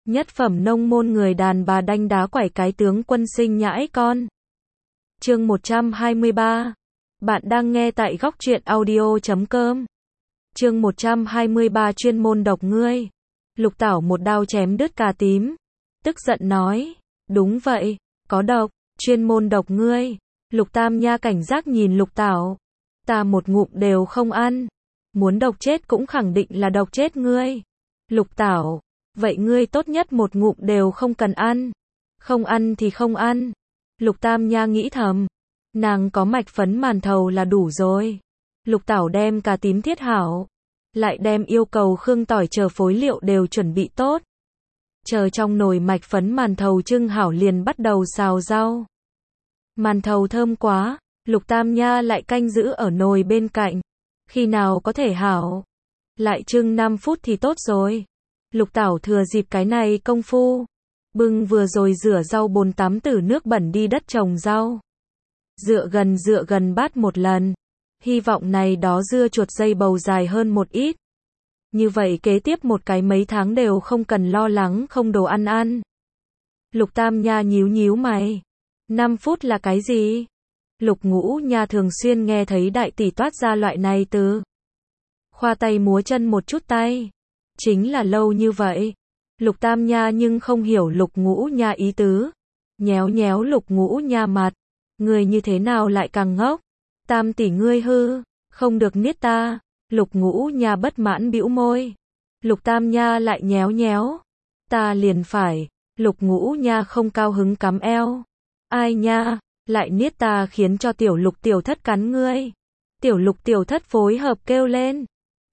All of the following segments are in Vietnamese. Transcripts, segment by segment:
Nhất phẩm nông môn người đàn bà đanh đá quẩy cái tướng quân sinh nhãi con. Chương 123. Bạn đang nghe tại góc truyện audio.com. Chương 123 chuyên môn độc ngươi. Lục Tảo một đao chém đứt cà tím. Tức giận nói, đúng vậy, có độc, chuyên môn độc ngươi. Lục Tam Nha cảnh giác nhìn Lục Tảo. Ta một ngụm đều không ăn. Muốn độc chết cũng khẳng định là độc chết ngươi. Lục Tảo, vậy ngươi tốt nhất một ngụm đều không cần ăn. Không ăn thì không ăn. Lục Tam Nha nghĩ thầm. Nàng có mạch phấn màn thầu là đủ rồi. Lục Tảo đem cà tím thiết hảo. Lại đem yêu cầu khương tỏi chờ phối liệu đều chuẩn bị tốt. Chờ trong nồi mạch phấn màn thầu trưng hảo liền bắt đầu xào rau. Màn thầu thơm quá, Lục Tam Nha lại canh giữ ở nồi bên cạnh. Khi nào có thể hảo? Lại trưng 5 phút thì tốt rồi. Lục Tảo thừa dịp cái này công phu. Bưng vừa rồi rửa rau bồn tắm từ nước bẩn đi đất trồng rau. Dựa gần bát một lần. Hy vọng này đó dưa chuột dây bầu dài hơn một ít. Như vậy kế tiếp một cái mấy tháng đều không cần lo lắng không đồ ăn. Lục Tam Nha nhíu mày. 5 phút là cái gì? Lục Ngũ Nha thường xuyên nghe thấy đại tỷ toát ra loại này từ. Khoa tay múa chân một chút tay. Chính là lâu như vậy. Lục Tam Nha nhưng không hiểu Lục Ngũ Nha ý tứ. Nhéo Lục Ngũ Nha mặt. Người như thế nào lại càng ngốc? Tam tỷ ngươi hư, không được niết ta. Lục Ngũ Nha bất mãn bĩu môi. Lục Tam Nha lại nhéo. Ta liền phải. Lục Ngũ Nha không cao hứng cắm eo. Ai nha, lại niết ta khiến cho tiểu Lục tiểu thất cắn ngươi. Tiểu Lục tiểu thất phối hợp kêu lên.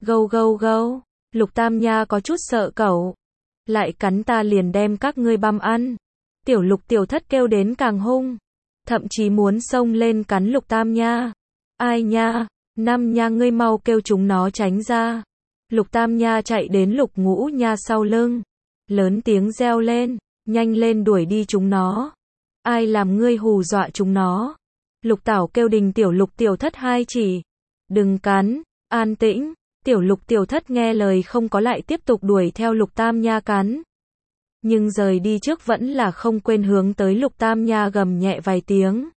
Gâu. Lục Tam Nha có chút sợ cẩu. Lại cắn ta liền đem các ngươi băm ăn. Tiểu Lục tiểu thất kêu đến càng hung. Thậm chí muốn xông lên cắn Lục Tam Nha. Ai nha, Năm Nha ngươi mau kêu chúng nó tránh ra. Lục Tam Nha chạy đến Lục Ngũ Nha sau lưng. Lớn tiếng reo lên, nhanh lên đuổi đi chúng nó. Ai làm ngươi hù dọa chúng nó? Lục Tảo kêu đình tiểu Lục tiểu thất hai chỉ. Đừng cắn, an tĩnh. Tiểu Lục tiểu thất nghe lời không có lại tiếp tục đuổi theo Lục Tam Nha cắn. Nhưng rời đi trước vẫn là không quên hướng tới Lục Tam Nha gầm nhẹ vài tiếng.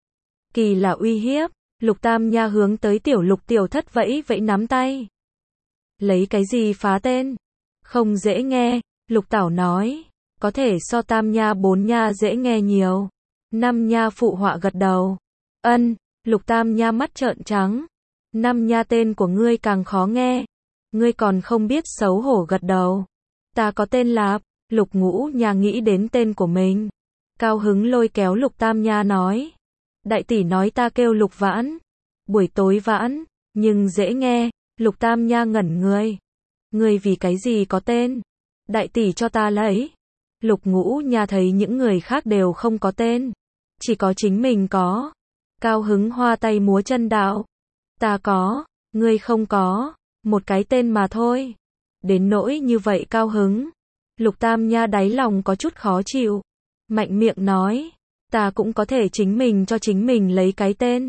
Kỳ là uy hiếp. Lục Tam Nha hướng tới tiểu Lục tiểu thất vẫy nắm tay. Lấy cái gì phá tên? Không dễ nghe, Lục Tảo nói. Có thể so Tam Nha 4 Nha dễ nghe nhiều. 5 Nha phụ họa gật đầu. Ân, Lục Tam Nha mắt trợn trắng. 5 Nha tên của ngươi càng khó nghe. Ngươi còn không biết xấu hổ gật đầu. Ta có tên là. Lục Ngũ Nha nghĩ đến tên của mình. Cao hứng lôi kéo Lục Tam Nha nói. Đại tỷ nói ta kêu Lục Vãn. Buổi tối vãn, nhưng dễ nghe. Lục Tam Nha ngẩn người. Ngươi vì cái gì có tên? Đại tỷ cho ta lấy. Lục Ngũ Nha thấy những người khác đều không có tên. Chỉ có chính mình có. Cao hứng hoa tay múa chân đạo. Ta có, ngươi không có. Một cái tên mà thôi. Đến nỗi như vậy cao hứng. Lục Tam Nha đáy lòng có chút khó chịu. Mạnh miệng nói. Ta cũng có thể chính mình cho chính mình lấy cái tên.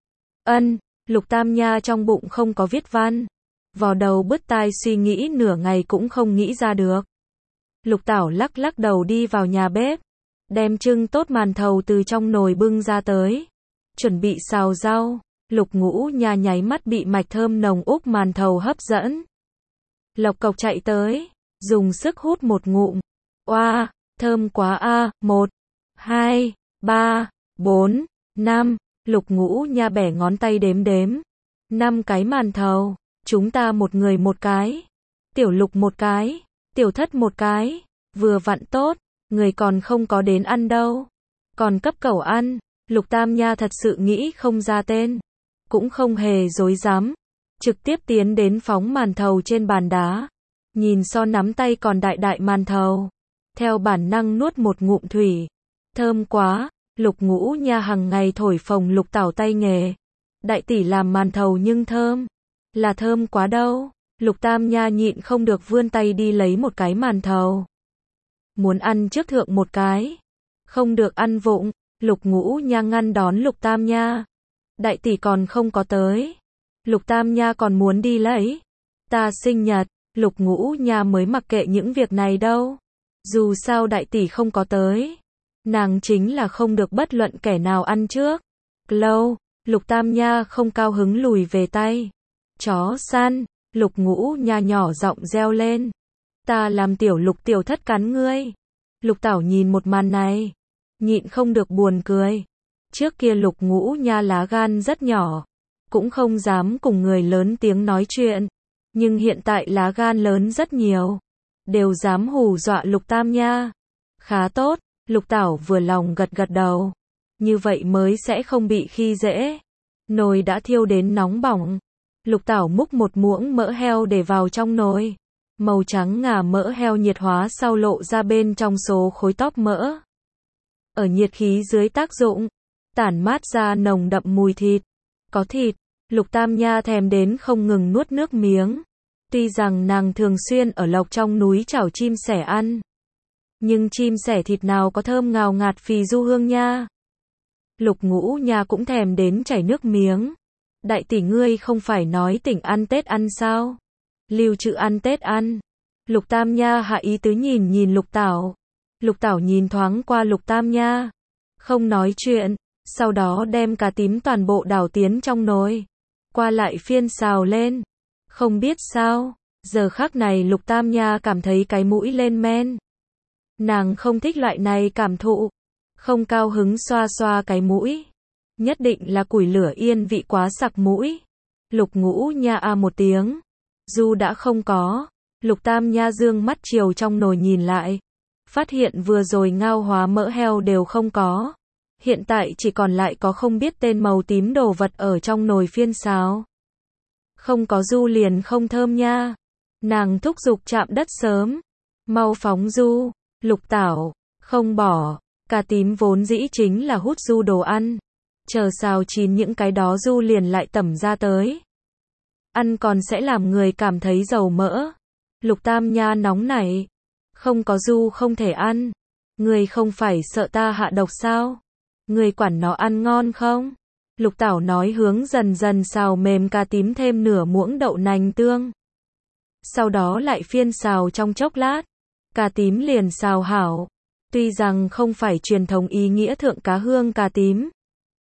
Ân, Lục Tam Nha trong bụng không có viết văn. Vò đầu bứt tai suy nghĩ nửa ngày cũng không nghĩ ra được. Lục Tảo lắc đầu đi vào nhà bếp. Đem trưng tốt màn thầu từ trong nồi bưng ra tới. Chuẩn bị xào rau. Lục Ngũ Nha nháy mắt bị mạch thơm nồng úc màn thầu hấp dẫn. Lộc cộc chạy tới. Dùng sức hút một ngụm. Oa, thơm quá a. 1, 2, 3, 4, 5. Lục Ngũ Nha bẻ ngón tay đếm. 5 cái màn thầu. Chúng ta một người một cái. Tiểu Lục một cái. Tiểu Thất một cái. Vừa vặn tốt. Người còn không có đến ăn đâu. Còn cấp cẩu ăn. Lục Tam Nha thật sự nghĩ không ra tên. Cũng không hề dối dám. Trực tiếp tiến đến phóng màn thầu trên bàn đá. Nhìn so nắm tay còn đại màn thầu. Theo bản năng nuốt một ngụm thủy. Thơm quá. Lục Ngũ Nha hằng ngày thổi phồng Lục Tảo tay nghề. Đại tỷ làm màn thầu nhưng thơm. Là thơm quá đâu. Lục Tam Nha nhịn không được vươn tay đi lấy một cái màn thầu. Muốn ăn trước thượng một cái. Không được ăn vụng. Lục Ngũ Nha ngăn đón Lục Tam Nha. Đại tỷ còn không có tới. Lục Tam Nha còn muốn đi lấy. Ta sinh nhật. Lục Ngũ Nha mới mặc kệ những việc này đâu. Dù sao đại tỷ không có tới. Nàng chính là không được bất luận kẻ nào ăn trước. Lâu, Lục Tam Nha không cao hứng lùi về tay. Chó săn, Lục Ngũ Nha nhỏ giọng reo lên. Ta làm tiểu Lục tiểu thất cắn ngươi. Lục Tảo nhìn một màn này, nhịn không được buồn cười. Trước kia Lục Ngũ Nha lá gan rất nhỏ, cũng không dám cùng người lớn tiếng nói chuyện. Nhưng hiện tại lá gan lớn rất nhiều, đều dám hù dọa Lục Tam Nha. Khá tốt, Lục Tảo vừa lòng gật gật đầu. Như vậy mới sẽ không bị khi dễ. Nồi đã thiêu đến nóng bỏng. Lục Tảo múc một muỗng mỡ heo để vào trong nồi. Màu trắng ngà mỡ heo nhiệt hóa sau lộ ra bên trong số khối tóp mỡ. Ở nhiệt khí dưới tác dụng, tản mát ra nồng đậm mùi thịt. Có thịt, Lục Tam Nha thèm đến không ngừng nuốt nước miếng. Tuy rằng nàng thường xuyên ở lộc trong núi chảo chim sẻ ăn, nhưng chim sẻ thịt nào có thơm ngào ngạt phì du hương nha. Lục Ngũ Nha cũng thèm đến chảy nước miếng. Đại tỷ ngươi không phải nói tỉnh ăn Tết ăn sao? Lưu trữ ăn Tết ăn. Lục Tam Nha hạ ý tứ nhìn nhìn Lục Tảo. Lục Tảo nhìn thoáng qua Lục Tam Nha, không nói chuyện, sau đó đem cà tím toàn bộ đảo tiến trong nồi, qua lại phiên xào lên. Không biết sao, giờ khắc này Lục Tam Nha cảm thấy cái mũi lên men. Nàng không thích loại này cảm thụ, không cao hứng xoa xoa cái mũi. Nhất định là củi lửa yên vị quá sặc mũi. Lục Ngũ Nha a một tiếng. Du đã không có. Lục Tam Nha dương mắt chiều trong nồi nhìn lại. Phát hiện vừa rồi ngao hóa mỡ heo đều không có. Hiện tại chỉ còn lại có không biết tên màu tím đồ vật ở trong nồi phiên xào. Không có du liền không thơm nha. Nàng thúc giục chạm đất sớm. Mau phóng du. Lục Tảo, không bỏ. Cà tím vốn dĩ chính là hút du đồ ăn. Chờ xào chín những cái đó du liền lại tẩm ra tới. Ăn còn sẽ làm người cảm thấy dầu mỡ. Lục Tam Nha nóng nảy. Không có du không thể ăn. Người không phải sợ ta hạ độc sao? Người quản nó ăn ngon không? Lục Tảo nói hướng dần dần xào mềm cà tím thêm nửa muỗng đậu nành tương. Sau đó lại phiên xào trong chốc lát. Cà tím liền xào hảo. Tuy rằng không phải truyền thống ý nghĩa thượng cá hương cà tím,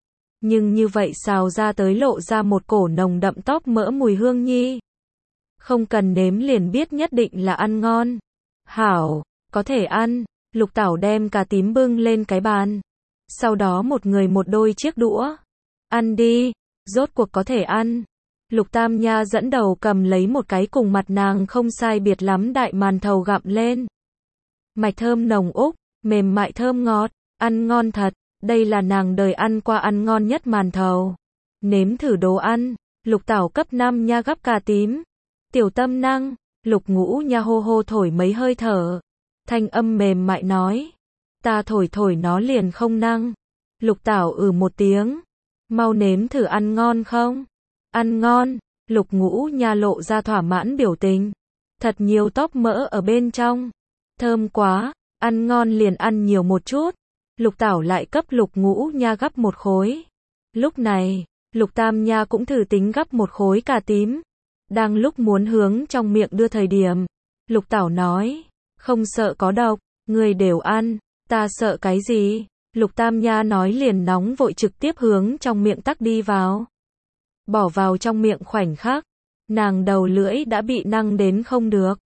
nhưng như vậy xào ra tới lộ ra một cổ nồng đậm tóp mỡ mùi hương nhi. Không cần nếm liền biết nhất định là ăn ngon. Hảo, có thể ăn. Lục Tảo đem cà tím bưng lên cái bàn. Sau đó một người một đôi chiếc đũa. Ăn đi, rốt cuộc có thể ăn. Lục Tam Nha dẫn đầu cầm lấy một cái cùng mặt nàng không sai biệt lắm đại màn thầu gặm lên. Mạch thơm nồng úc, mềm mại thơm ngọt, ăn ngon thật. Đây là nàng đời ăn qua ăn ngon nhất màn thầu. Nếm thử đồ ăn. Lục Tảo cấp 5 nha gắp cà tím. Tiểu Tâm năng. Lục Ngũ Nha hô hô thổi mấy hơi thở. Thanh âm mềm mại nói. Ta thổi thổi nó liền không năng. Lục Tảo một tiếng. Mau nếm thử ăn ngon không? Ăn ngon. Lục Ngũ Nha lộ ra thỏa mãn biểu tình. Thật nhiều tóp mỡ ở bên trong. Thơm quá. Ăn ngon liền ăn nhiều một chút. Lục Tảo lại cấp Lục Ngũ Nha gắp một khối. Lúc này, Lục Tam Nha cũng thử tính gắp một khối cà tím. Đang lúc muốn hướng trong miệng đưa thời điểm, Lục Tảo nói, không sợ có độc, người đều ăn, ta sợ cái gì? Lục Tam Nha nói liền nóng vội trực tiếp hướng trong miệng tắc đi vào. Bỏ vào trong miệng khoảnh khắc, nàng đầu lưỡi đã bị năng đến không được.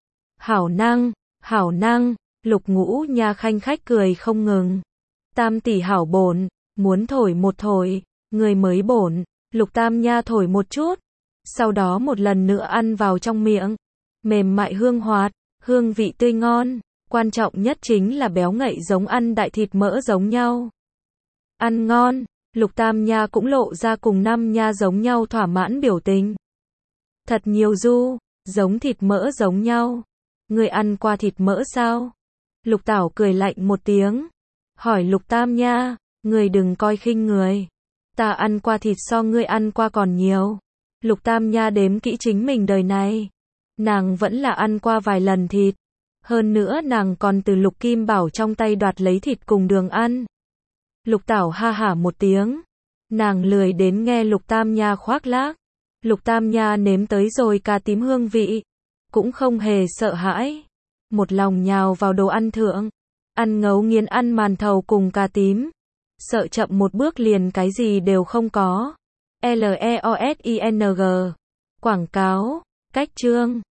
Hảo năng, Lục Ngũ Nha khanh khách cười không ngừng. Tam tỷ hảo bổn, muốn thổi một thổi, người mới bổn. Lục Tam Nha thổi một chút, sau đó một lần nữa ăn vào trong miệng. Mềm mại hương hoạt, hương vị tươi ngon, quan trọng nhất chính là béo ngậy giống ăn đại thịt mỡ giống nhau. Ăn ngon, Lục Tam Nha cũng lộ ra cùng 5 nha giống nhau thỏa mãn biểu tình. Thật nhiều du, giống thịt mỡ giống nhau. Người ăn qua thịt mỡ sao? Lục Tảo cười lạnh một tiếng. Hỏi Lục Tam Nha, người đừng coi khinh người. Ta ăn qua thịt so ngươi ăn qua còn nhiều. Lục Tam Nha đếm kỹ chính mình đời này. Nàng vẫn là ăn qua vài lần thịt. Hơn nữa nàng còn từ Lục Kim Bảo trong tay đoạt lấy thịt cùng đường ăn. Lục Tảo ha hả một tiếng. Nàng lười đến nghe Lục Tam Nha khoác lác. Lục Tam Nha nếm tới rồi cà tím hương vị. Cũng không hề sợ hãi. một lòng nhào vào đồ ăn thượng. Ăn ngấu nghiến ăn màn thầu cùng cà tím. Sợ chậm một bước liền cái gì đều không có. LEOSING. Quảng cáo. Cách chương.